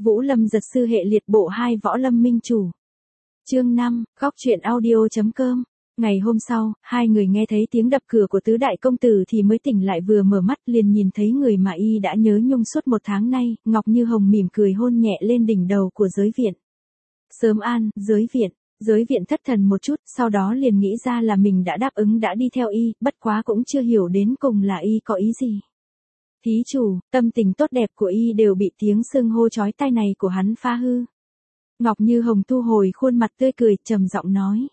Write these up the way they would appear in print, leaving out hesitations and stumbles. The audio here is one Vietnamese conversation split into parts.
Vũ Lâm giật sư hệ liệt bộ 2 võ lâm minh chủ. Chương 5, góc truyện audio.com. Ngày hôm sau, hai người nghe thấy tiếng đập cửa của tứ đại công tử thì mới tỉnh lại, vừa mở mắt liền nhìn thấy người mà y đã nhớ nhung suốt một tháng nay. Ngọc Như Hồng mỉm cười hôn nhẹ lên đỉnh đầu của Giới Viện. Sớm an, Giới Viện. Giới Viện thất thần một chút, sau đó liền nghĩ ra là mình đã đáp ứng đã đi theo y, bất quá cũng chưa hiểu đến cùng là y có ý gì. Thí chủ, tâm tình tốt đẹp của y đều bị tiếng xưng hô chói tai này của hắn phá hư. Ngọc Như Hồng thu hồi khuôn mặt tươi cười, trầm giọng nói.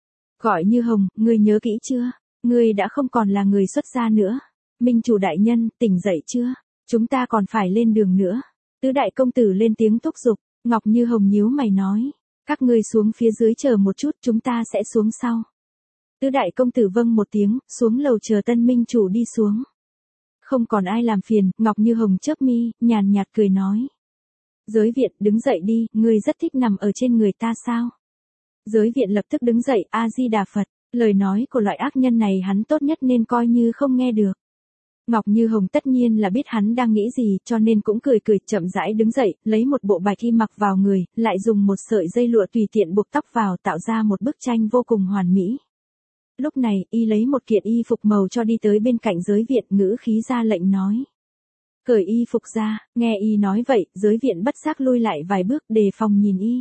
Gọi Như Hồng, ngươi nhớ kỹ chưa? Ngươi đã không còn là người xuất gia nữa. Minh chủ đại nhân, tỉnh dậy chưa? Chúng ta còn phải lên đường nữa. Tứ đại công tử lên tiếng thúc giục. Ngọc Như Hồng nhíu mày nói. Các ngươi xuống phía dưới chờ một chút, chúng ta sẽ xuống sau. Tứ đại công tử vâng một tiếng, xuống lầu chờ tân minh chủ đi xuống. Không còn ai làm phiền, Ngọc Như Hồng chớp mi, nhàn nhạt cười nói. Giới Viện, đứng dậy đi, ngươi rất thích nằm ở trên người ta sao? Giới Viện lập tức đứng dậy, A-di-đà Phật, lời nói của loại ác nhân này hắn tốt nhất nên coi như không nghe được. Ngọc Như Hồng tất nhiên là biết hắn đang nghĩ gì, cho nên cũng cười cười chậm rãi đứng dậy, lấy một bộ bạch y mặc vào người, lại dùng một sợi dây lụa tùy tiện buộc tóc vào, tạo ra một bức tranh vô cùng hoàn mỹ. Lúc này, y lấy một kiện y phục màu cho đi tới bên cạnh Giới Viện, ngữ khí ra lệnh nói. Cởi y phục ra, nghe y nói vậy, Giới Viện bất giác lui lại vài bước đề phòng nhìn y.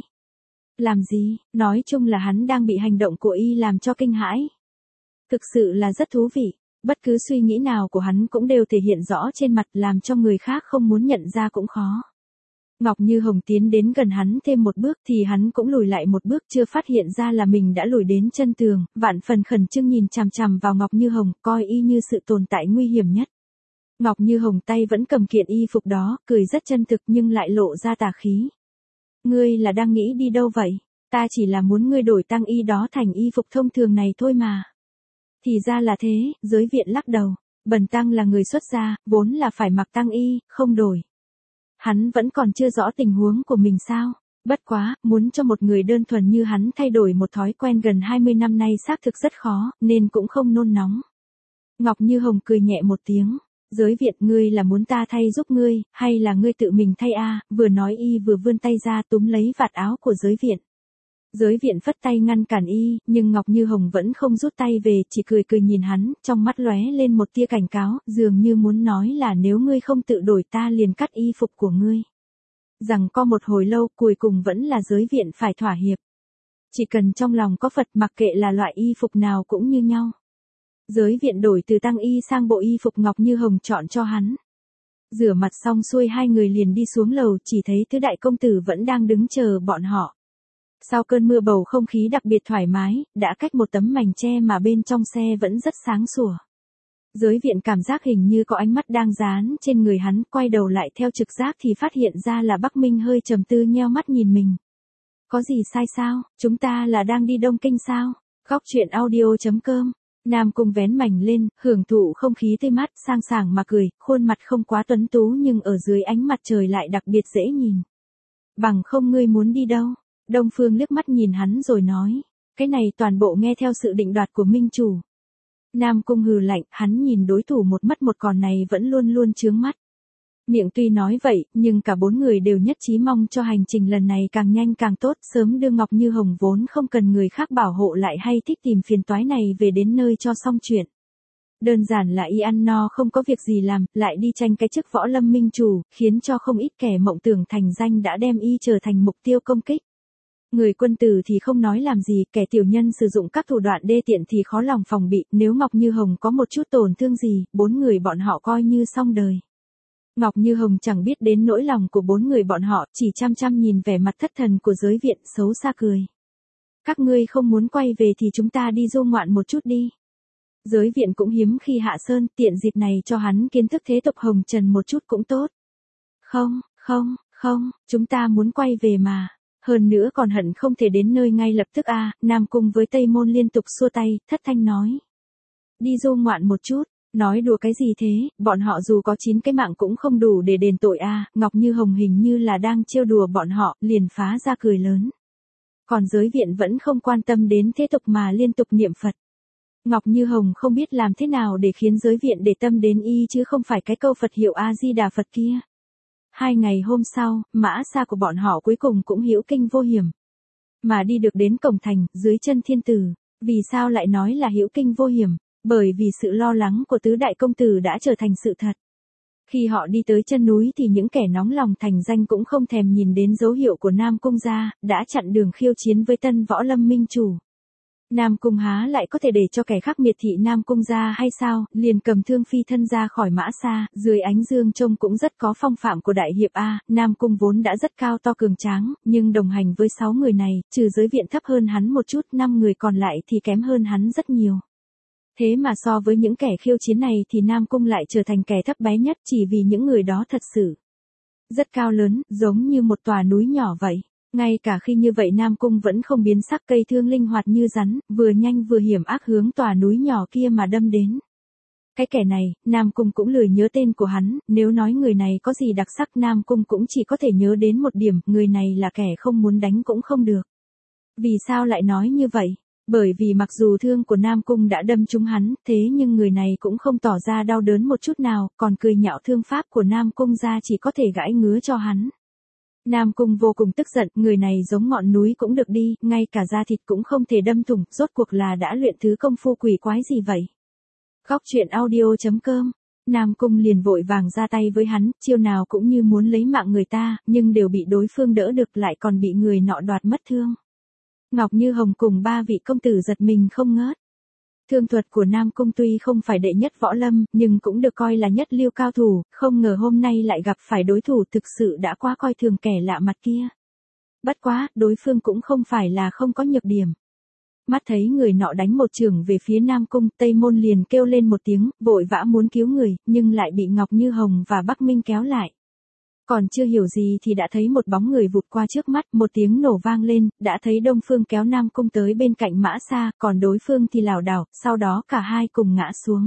Làm gì, nói chung là hắn đang bị hành động của y làm cho kinh hãi. Thực sự là rất thú vị, bất cứ suy nghĩ nào của hắn cũng đều thể hiện rõ trên mặt, làm cho người khác không muốn nhận ra cũng khó. Ngọc Như Hồng tiến đến gần hắn thêm một bước thì hắn cũng lùi lại một bước, chưa phát hiện ra là mình đã lùi đến chân tường, vạn phần khẩn trương nhìn chằm chằm vào Ngọc Như Hồng, coi y như sự tồn tại nguy hiểm nhất. Ngọc Như Hồng tay vẫn cầm kiện y phục đó, cười rất chân thực nhưng lại lộ ra tà khí. Ngươi là đang nghĩ đi đâu vậy? Ta chỉ là muốn ngươi đổi tang y đó thành y phục thông thường này thôi mà. Thì ra là thế, Giới Viện lắc đầu. Bần tăng là người xuất gia, vốn là phải mặc tang y, không đổi. Hắn vẫn còn chưa rõ tình huống của mình sao? Bất quá, muốn cho một người đơn thuần như hắn thay đổi một thói quen gần 20 năm nay xác thực rất khó, nên cũng không nôn nóng. Ngọc Như Hồng cười nhẹ một tiếng. Giới Viện, ngươi là muốn ta thay giúp ngươi, hay là ngươi tự mình thay a? Vừa nói y vừa vươn tay ra túm lấy vạt áo của Giới Viện. Giới Viện phất tay ngăn cản y, nhưng Ngọc Như Hồng vẫn không rút tay về, chỉ cười cười nhìn hắn, trong mắt lóe lên một tia cảnh cáo, dường như muốn nói là nếu ngươi không tự đổi ta liền cắt y phục của ngươi. Rằng có một hồi lâu, cuối cùng vẫn là Giới Viện phải thỏa hiệp. Chỉ cần trong lòng có Phật, mặc kệ là loại y phục nào cũng như nhau. Giới Viện đổi từ tang y sang bộ y phục Ngọc Như Hồng chọn cho hắn. Rửa mặt xong xuôi hai người liền đi xuống lầu, chỉ thấy tứ đại công tử vẫn đang đứng chờ bọn họ. Sau cơn mưa bầu không khí đặc biệt thoải mái, đã cách một tấm mành che mà bên trong xe vẫn rất sáng sủa. Giới Viện cảm giác hình như có ánh mắt đang dán trên người hắn, quay đầu lại theo trực giác thì phát hiện ra là Bắc Minh hơi trầm tư nheo mắt nhìn mình. Có gì sai sao, chúng ta là đang đi Đông Kinh sao? Góc truyện audio.com. Nam Cung vén mảnh lên, hưởng thụ không khí tươi mát, sang sảng mà cười, khuôn mặt không quá tuấn tú nhưng ở dưới ánh mặt trời lại đặc biệt dễ nhìn. Bằng không ngươi muốn đi đâu? Đông Phương liếc mắt nhìn hắn rồi nói, cái này toàn bộ nghe theo sự định đoạt của Minh chủ. Nam Cung hừ lạnh, hắn nhìn đối thủ một mất một còn này vẫn luôn luôn chướng mắt. Miệng tuy nói vậy, nhưng cả bốn người đều nhất trí mong cho hành trình lần này càng nhanh càng tốt, sớm đưa Ngọc Như Hồng vốn không cần người khác bảo hộ lại hay thích tìm phiền toái này về đến nơi cho xong chuyện. Đơn giản là y ăn no không có việc gì làm, lại đi tranh cái chức võ lâm minh chủ, khiến cho không ít kẻ mộng tưởng thành danh đã đem y trở thành mục tiêu công kích. Người quân tử thì không nói làm gì, kẻ tiểu nhân sử dụng các thủ đoạn đê tiện thì khó lòng phòng bị, nếu Ngọc Như Hồng có một chút tổn thương gì, bốn người bọn họ coi như xong đời. Ngọc Như Hồng chẳng biết đến nỗi lòng của bốn người bọn họ, chỉ chăm chăm nhìn vẻ mặt thất thần của Giới Viện, xấu xa cười. Các ngươi không muốn quay về thì chúng ta đi du ngoạn một chút đi. Giới Viện cũng hiếm khi hạ sơn, tiện dịp này cho hắn kiến thức thế tục hồng trần một chút cũng tốt. Không, chúng ta muốn quay về mà. Hơn nữa còn hận không thể đến nơi ngay lập tức a. Nam Cung với Tây Môn liên tục xua tay, thất thanh nói. Đi du ngoạn một chút. Nói đùa cái gì thế, bọn họ dù có 9 cái mạng cũng không đủ để đền tội a. Ngọc Như Hồng hình như là đang trêu đùa bọn họ, liền phá ra cười lớn. Còn Giới Viện vẫn không quan tâm đến thế tục mà liên tục niệm Phật. Ngọc Như Hồng không biết làm thế nào để khiến Giới Viện để tâm đến y chứ không phải cái câu Phật hiệu A-di-đà Phật kia. 2 ngày hôm sau, mã xa của bọn họ cuối cùng cũng hữu kinh vô hiểm. Mà đi được đến cổng thành, dưới chân thiên tử. Vì sao lại nói là hữu kinh vô hiểm? Bởi vì sự lo lắng của tứ đại công tử đã trở thành sự thật. Khi họ đi tới chân núi thì những kẻ nóng lòng thành danh cũng không thèm nhìn đến dấu hiệu của Nam Cung gia, đã chặn đường khiêu chiến với Tân Võ Lâm minh chủ. Nam Cung há lại có thể để cho kẻ khác miệt thị Nam Cung gia hay sao, liền cầm thương phi thân ra khỏi mã xa, dưới ánh dương trông cũng rất có phong phạm của đại hiệp A, Nam Cung vốn đã rất cao to cường tráng, nhưng đồng hành với 6 người này, trừ giới viện thấp hơn hắn một chút, 5 người còn lại thì kém hơn hắn rất nhiều. Thế mà so với những kẻ khiêu chiến này thì Nam Cung lại trở thành kẻ thấp bé nhất chỉ vì những người đó thật sự rất cao lớn, giống như một tòa núi nhỏ vậy. Ngay cả khi như vậy Nam Cung vẫn không biến sắc, cây thương linh hoạt như rắn, vừa nhanh vừa hiểm ác hướng tòa núi nhỏ kia mà đâm đến. Cái kẻ này, Nam Cung cũng lười nhớ tên của hắn, nếu nói người này có gì đặc sắc Nam Cung cũng chỉ có thể nhớ đến một điểm, người này là kẻ không muốn đánh cũng không được. Vì sao lại nói như vậy? Bởi vì mặc dù thương của Nam Cung đã đâm trúng hắn, thế nhưng người này cũng không tỏ ra đau đớn một chút nào, còn cười nhạo thương pháp của Nam Cung ra chỉ có thể gãi ngứa cho hắn. Nam Cung vô cùng tức giận, người này giống ngọn núi cũng được đi, ngay cả da thịt cũng không thể đâm thủng, rốt cuộc là đã luyện thứ công phu quỷ quái gì vậy? Góc truyện audio.com. Nam Cung liền vội vàng ra tay với hắn, chiêu nào cũng như muốn lấy mạng người ta, nhưng đều bị đối phương đỡ được, lại còn bị người nọ đoạt mất thương. Ngọc Như Hồng cùng 3 vị công tử giật mình không ngớt. Thương thuật của Nam Cung tuy không phải đệ nhất võ lâm, nhưng cũng được coi là nhất lưu cao thủ, không ngờ hôm nay lại gặp phải đối thủ thực sự đã quá coi thường kẻ lạ mặt kia. Bất quá, đối phương cũng không phải là không có nhược điểm. Mắt thấy người nọ đánh một chưởng về phía Nam Cung, Tây Môn liền kêu lên một tiếng, vội vã muốn cứu người, nhưng lại bị Ngọc Như Hồng và Bắc Minh kéo lại. Còn chưa hiểu gì thì đã thấy một bóng người vụt qua trước mắt, một tiếng nổ vang lên, đã thấy Đông Phương kéo Nam Cung tới bên cạnh mã xa, còn đối phương thì lảo đảo, sau đó cả hai cùng ngã xuống.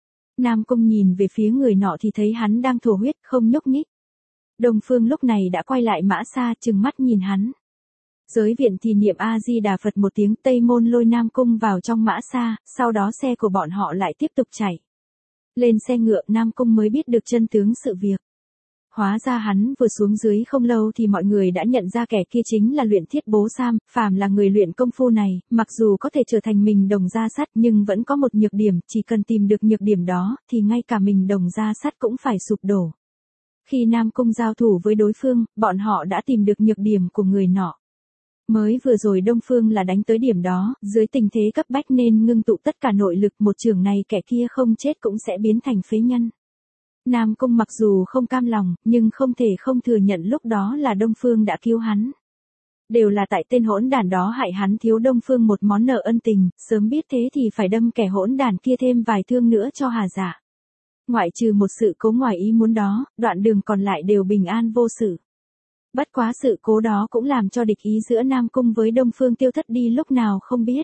Nam Cung nhìn về phía người nọ thì thấy hắn đang thổ huyết, không nhúc nhích. Đông Phương lúc này đã quay lại mã xa, trừng mắt nhìn hắn. Giới viện thì niệm A-di-đà Phật một tiếng, Tây Môn lôi Nam Cung vào trong mã xa, sau đó xe của bọn họ lại tiếp tục chạy. Lên xe ngựa Nam Cung mới biết được chân tướng sự việc. Hóa ra hắn vừa xuống dưới không lâu thì mọi người đã nhận ra kẻ kia chính là Luyện Thiết Bố Sam, phàm là người luyện công phu này, mặc dù có thể trở thành mình đồng gia sắt nhưng vẫn có một nhược điểm, chỉ cần tìm được nhược điểm đó, thì ngay cả mình đồng gia sắt cũng phải sụp đổ. Khi Nam Cung giao thủ với đối phương, bọn họ đã tìm được nhược điểm của người nọ. Mới vừa rồi Đông Phương là đánh tới điểm đó, dưới tình thế cấp bách nên ngưng tụ tất cả nội lực, một chưởng này kẻ kia không chết cũng sẽ biến thành phế nhân. Nam Cung mặc dù không cam lòng, nhưng không thể không thừa nhận lúc đó là Đông Phương đã cứu hắn. Đều là tại tên hỗn đản đó hại hắn thiếu Đông Phương một món nợ ân tình, sớm biết thế thì phải đâm kẻ hỗn đản kia thêm vài thương nữa cho hà dạ. Ngoại trừ một sự cố ngoài ý muốn đó, đoạn đường còn lại đều bình an vô sự. Bất quá sự cố đó cũng làm cho địch ý giữa Nam Cung với Đông Phương tiêu thất đi lúc nào không biết.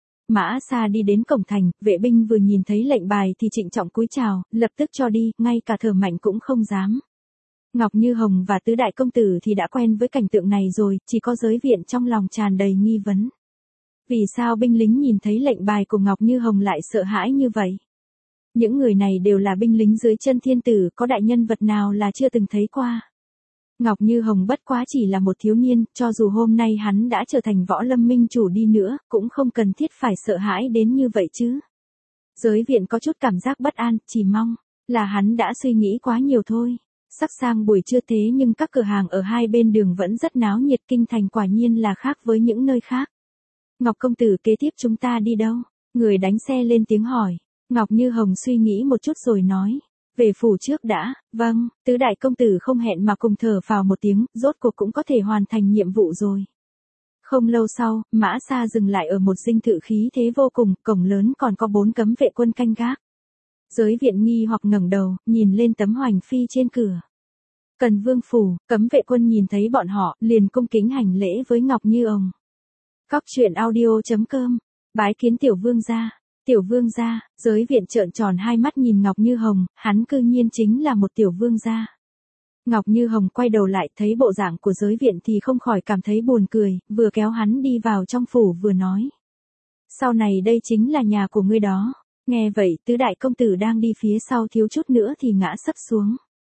Mã Sa đi đến cổng thành, vệ binh vừa nhìn thấy lệnh bài thì trịnh trọng cúi chào, lập tức cho đi, ngay cả thở mạnh cũng không dám. Ngọc Như Hồng và tứ đại công tử thì đã quen với cảnh tượng này rồi, chỉ có giới viện trong lòng tràn đầy nghi vấn. Vì sao binh lính nhìn thấy lệnh bài của Ngọc Như Hồng lại sợ hãi như vậy? Những người này đều là binh lính dưới chân thiên tử, có đại nhân vật nào là chưa từng thấy qua. Ngọc Như Hồng bất quá chỉ là một thiếu niên, cho dù hôm nay hắn đã trở thành võ lâm minh chủ đi nữa, cũng không cần thiết phải sợ hãi đến như vậy chứ. Giới viện có chút cảm giác bất an, chỉ mong là hắn đã suy nghĩ quá nhiều thôi. Sắc sang buổi trưa thế nhưng các cửa hàng ở hai bên đường vẫn rất náo nhiệt, kinh thành quả nhiên là khác với những nơi khác. Ngọc công tử, kế tiếp chúng ta đi đâu? Người đánh xe lên tiếng hỏi. Ngọc Như Hồng suy nghĩ một chút rồi nói. Về phủ trước đã, vâng, tứ đại công tử không hẹn mà cùng thở phào một tiếng, rốt cuộc cũng có thể hoàn thành nhiệm vụ rồi. Không lâu sau, Mã Sa dừng lại ở một dinh thự khí thế vô cùng, cổng lớn còn có 4 cấm vệ quân canh gác. Giới viện nghi hoặc ngẩng đầu, nhìn lên tấm hoành phi trên cửa. Cần Vương phủ, cấm vệ quân nhìn thấy bọn họ, liền cung kính hành lễ với Ngọc Như Hồng. Góc truyện audio.com, bái kiến tiểu vương gia. Tiểu vương gia, giới viện trợn tròn hai mắt nhìn Ngọc Như Hồng, hắn cư nhiên chính là một tiểu vương gia. Ngọc Như Hồng quay đầu lại thấy bộ dạng của giới viện thì không khỏi cảm thấy buồn cười, vừa kéo hắn đi vào trong phủ vừa nói. Sau này đây chính là nhà của ngươi đó. Nghe vậy tứ đại công tử đang đi phía sau thiếu chút nữa thì ngã sấp xuống.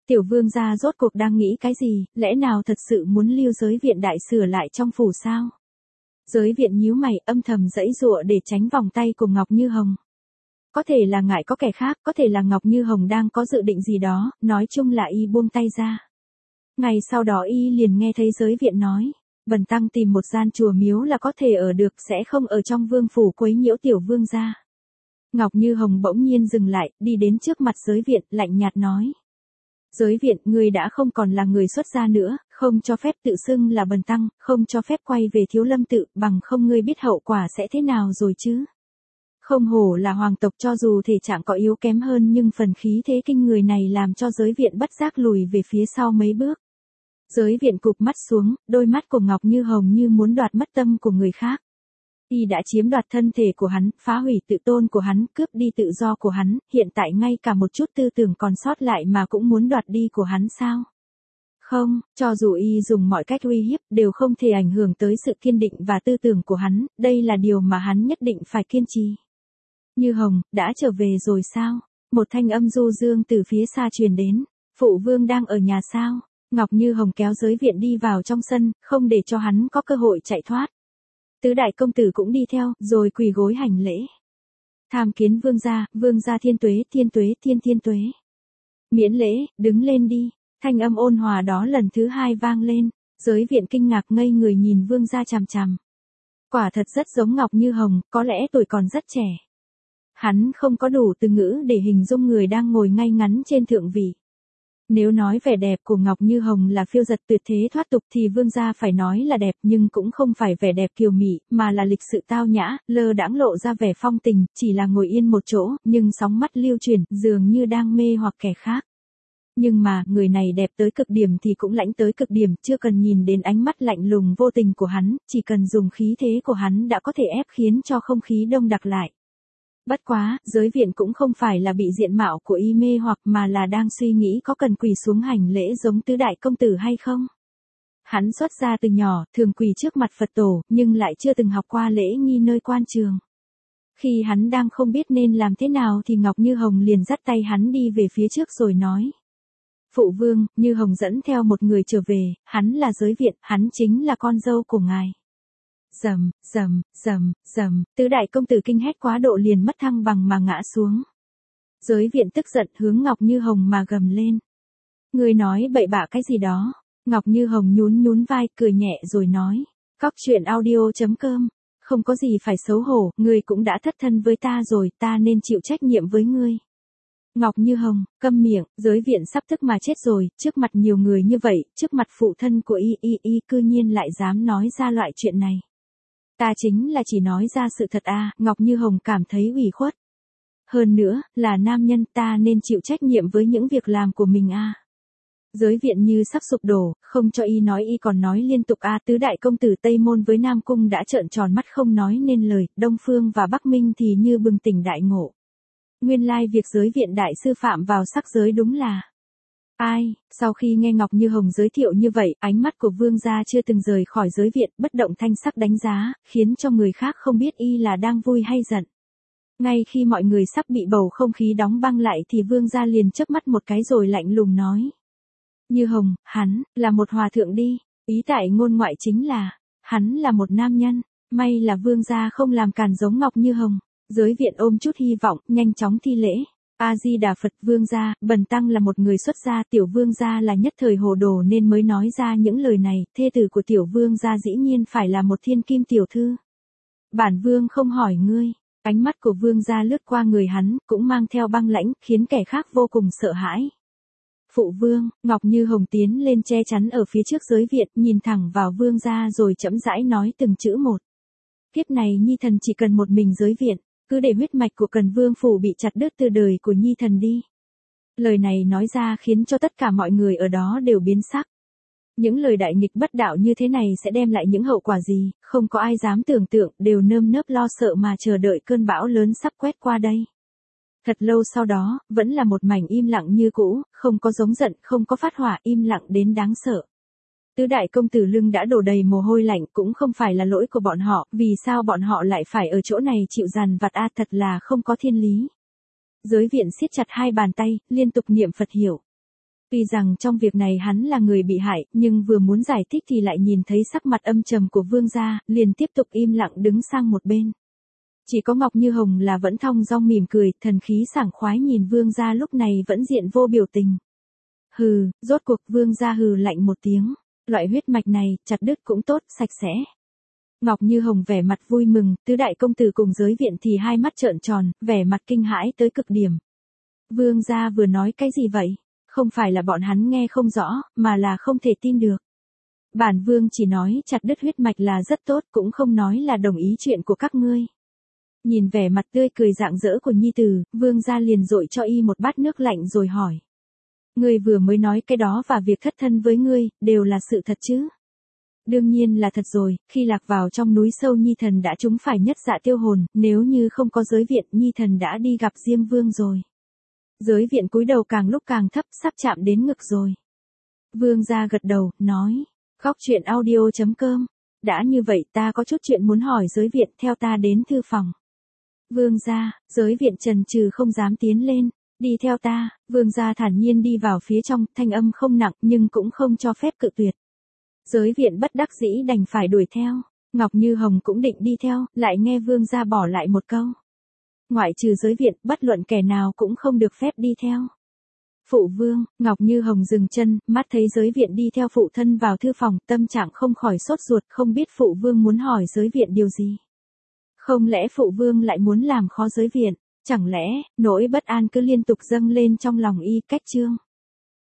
Tiểu vương gia rốt cuộc đang nghĩ cái gì, lẽ nào thật sự muốn lưu giới viện đại sửa lại trong phủ sao? Giới viện nhíu mày âm thầm giãy giụa để tránh vòng tay của Ngọc Như Hồng. Có thể là ngại có kẻ khác, có thể là Ngọc Như Hồng đang có dự định gì đó, nói chung là y buông tay ra. Ngày sau đó y liền nghe thấy giới viện nói, bần tăng tìm một gian chùa miếu là có thể ở được, sẽ không ở trong vương phủ quấy nhiễu tiểu vương gia. Ngọc Như Hồng bỗng nhiên dừng lại, đi đến trước mặt giới viện, lạnh nhạt nói. Giới viện, ngươi đã không còn là người xuất gia nữa, không cho phép tự xưng là bần tăng, không cho phép quay về Thiếu Lâm tự, bằng không ngươi biết hậu quả sẽ thế nào rồi chứ. Không hổ là hoàng tộc, cho dù thể trạng có yếu kém hơn nhưng phần khí thế kinh người này làm cho giới viện bất giác lùi về phía sau mấy bước. Giới viện cụp mắt xuống, đôi mắt của Ngọc Như Hồng như muốn đoạt mất tâm của người khác. Y đã chiếm đoạt thân thể của hắn, phá hủy tự tôn của hắn, cướp đi tự do của hắn, hiện tại ngay cả một chút tư tưởng còn sót lại mà cũng muốn đoạt đi của hắn sao? Không, cho dù y dùng mọi cách uy hiếp đều không thể ảnh hưởng tới sự kiên định và tư tưởng của hắn, đây là điều mà hắn nhất định phải kiên trì. Như Hồng, đã trở về rồi sao? Một thanh âm du dương từ phía xa truyền đến, phụ vương đang ở nhà sao? Ngọc Như Hồng kéo giới viện đi vào trong sân, không để cho hắn có cơ hội chạy thoát. Tứ đại công tử cũng đi theo, rồi quỳ gối hành lễ. Tham kiến vương gia thiên tuế, thiên tuế. Miễn lễ, đứng lên đi. Thanh âm ôn hòa đó lần thứ hai vang lên, giới viện kinh ngạc ngây người nhìn vương gia chằm chằm. Quả thật rất giống Ngọc Như Hồng, có lẽ tuổi còn rất trẻ. Hắn không có đủ từ ngữ để hình dung người đang ngồi ngay ngắn trên thượng vị. Nếu nói vẻ đẹp của Ngọc Như Hồng là phiêu dật tuyệt thế thoát tục thì vương gia phải nói là đẹp, nhưng cũng không phải vẻ đẹp kiều mị, mà là lịch sự tao nhã, lơ đãng lộ ra vẻ phong tình, chỉ là ngồi yên một chỗ, nhưng sóng mắt lưu chuyển, dường như đang mê hoặc kẻ khác. Nhưng mà, người này đẹp tới cực điểm thì cũng lãnh tới cực điểm, chưa cần nhìn đến ánh mắt lạnh lùng vô tình của hắn, chỉ cần dùng khí thế của hắn đã có thể ép khiến cho không khí đông đặc lại. Bất quá, giới viện cũng không phải là bị diện mạo của y mê hoặc mà là đang suy nghĩ có cần quỳ xuống hành lễ giống tứ đại công tử hay không. Hắn xuất gia từ nhỏ, thường quỳ trước mặt Phật tổ, nhưng lại chưa từng học qua lễ nghi nơi quan trường. Khi hắn đang không biết nên làm thế nào thì Ngọc Như Hồng liền dắt tay hắn đi về phía trước rồi nói. Phụ vương, Như Hồng dẫn theo một người trở về, hắn là giới viện, hắn chính là con dâu của ngài. Rầm, tứ đại công tử kinh hét quá độ liền mất thăng bằng mà ngã xuống. Giới viện tức giận hướng Ngọc Như Hồng mà gầm lên. Người nói bậy bạ cái gì đó? Ngọc Như Hồng nhún vai cười nhẹ rồi nói. Cóc truyện audio.com. Không có gì phải xấu hổ, ngươi cũng đã thất thân với ta rồi, ta nên chịu trách nhiệm với ngươi. Ngọc Như Hồng, câm miệng, giới viện sắp tức mà chết rồi, trước mặt nhiều người như vậy, trước mặt phụ thân của y cư nhiên lại dám nói ra loại chuyện này. Ta chính là chỉ nói ra sự thật à, Ngọc Như Hồng cảm thấy ủy khuất. Hơn nữa, là nam nhân ta nên chịu trách nhiệm với những việc làm của mình à. Giới viện như sắp sụp đổ, không cho y nói y còn nói liên tục à, tứ đại công tử Tây Môn với Nam Cung đã trợn tròn mắt không nói nên lời, Đông Phương và Bắc Minh thì như bừng tỉnh đại ngộ. Nguyên lai việc giới viện đại sư phạm vào sắc giới đúng là. Ai, sau khi nghe Ngọc Như Hồng giới thiệu như vậy, ánh mắt của vương gia chưa từng rời khỏi giới viện, bất động thanh sắc đánh giá, khiến cho người khác không biết y là đang vui hay giận. Ngay khi mọi người sắp bị bầu không khí đóng băng lại thì vương gia liền chớp mắt một cái rồi lạnh lùng nói. Như Hồng, hắn, là một hòa thượng đi, ý tại ngôn ngoại chính là, hắn là một nam nhân, may là vương gia không làm càn giống Ngọc Như Hồng. Giới viện ôm chút hy vọng, nhanh chóng thi lễ. A-di-đà Phật, vương gia, bần tăng là một người xuất gia, tiểu vương gia là nhất thời hồ đồ nên mới nói ra những lời này, thê tử của tiểu vương gia dĩ nhiên phải là một thiên kim tiểu thư. Bản vương không hỏi ngươi, ánh mắt của vương gia lướt qua người hắn, cũng mang theo băng lãnh, khiến kẻ khác vô cùng sợ hãi. Phụ vương, Ngọc Như Hồng tiến lên che chắn ở phía trước giới viện, nhìn thẳng vào vương gia rồi chậm rãi nói từng chữ một. Kiếp này nhi thần chỉ cần một mình giới viện. Cứ để huyết mạch của Cần Vương phủ bị chặt đứt từ đời của nhi thần đi. Lời này nói ra khiến cho tất cả mọi người ở đó đều biến sắc. Những lời đại nghịch bất đạo như thế này sẽ đem lại những hậu quả gì, không có ai dám tưởng tượng, đều nơm nớp lo sợ mà chờ đợi cơn bão lớn sắp quét qua đây. Thật lâu sau đó, vẫn là một mảnh im lặng như cũ, không có giống giận, không có phát hỏa, im lặng đến đáng sợ. Tứ đại công tử lưng đã đổ đầy mồ hôi lạnh, cũng không phải là lỗi của bọn họ, vì sao bọn họ lại phải ở chỗ này chịu dằn vặt a, thật là không có thiên lý. Giới viện siết chặt hai bàn tay, liên tục niệm Phật hiệu. Tuy rằng trong việc này hắn là người bị hại, nhưng vừa muốn giải thích thì lại nhìn thấy sắc mặt âm trầm của Vương gia, liền tiếp tục im lặng đứng sang một bên. Chỉ có Ngọc Như Hồng là vẫn thong dong mỉm cười, thần khí sảng khoái nhìn Vương gia lúc này vẫn diện vô biểu tình. Hừ, rốt cuộc Vương gia hừ lạnh một tiếng, loại huyết mạch này, chặt đứt cũng tốt, sạch sẽ. Ngọc Như Hồng vẻ mặt vui mừng, tứ đại công tử cùng giới viện thì hai mắt trợn tròn, vẻ mặt kinh hãi tới cực điểm. Vương gia vừa nói cái gì vậy? Không phải là bọn hắn nghe không rõ, mà là không thể tin được. Bản vương chỉ nói chặt đứt huyết mạch là rất tốt, cũng không nói là đồng ý chuyện của các ngươi. Nhìn vẻ mặt tươi cười rạng rỡ của nhi tử, Vương gia liền dội cho y một bát nước lạnh rồi hỏi. Ngươi vừa mới nói cái đó và việc thất thân với ngươi, đều là sự thật chứ? Đương nhiên là thật rồi, khi lạc vào trong núi sâu Nhi thần đã trúng phải nhất dạ tiêu hồn, nếu như không có giới viện Nhi thần đã đi gặp Diêm Vương rồi. Giới viện cúi đầu càng lúc càng thấp, sắp chạm đến ngực rồi. Vương gia gật đầu, nói, góc truyện audio.com. Đã như vậy ta có chút chuyện muốn hỏi giới viện, theo ta đến thư phòng. Vương gia, giới viện chần chừ không dám tiến lên. Đi theo ta, Vương gia thản nhiên đi vào phía trong, thanh âm không nặng nhưng cũng không cho phép cự tuyệt. Giới viện bất đắc dĩ đành phải đuổi theo. Ngọc Như Hồng cũng định đi theo, lại nghe Vương gia bỏ lại một câu. Ngoại trừ giới viện, bất luận kẻ nào cũng không được phép đi theo. Phụ vương, Ngọc Như Hồng dừng chân, mắt thấy giới viện đi theo phụ thân vào thư phòng, tâm trạng không khỏi sốt ruột, không biết phụ vương muốn hỏi giới viện điều gì. Không lẽ phụ vương lại muốn làm khó giới viện, chẳng lẽ, nỗi bất an cứ liên tục dâng lên trong lòng y. Cách chương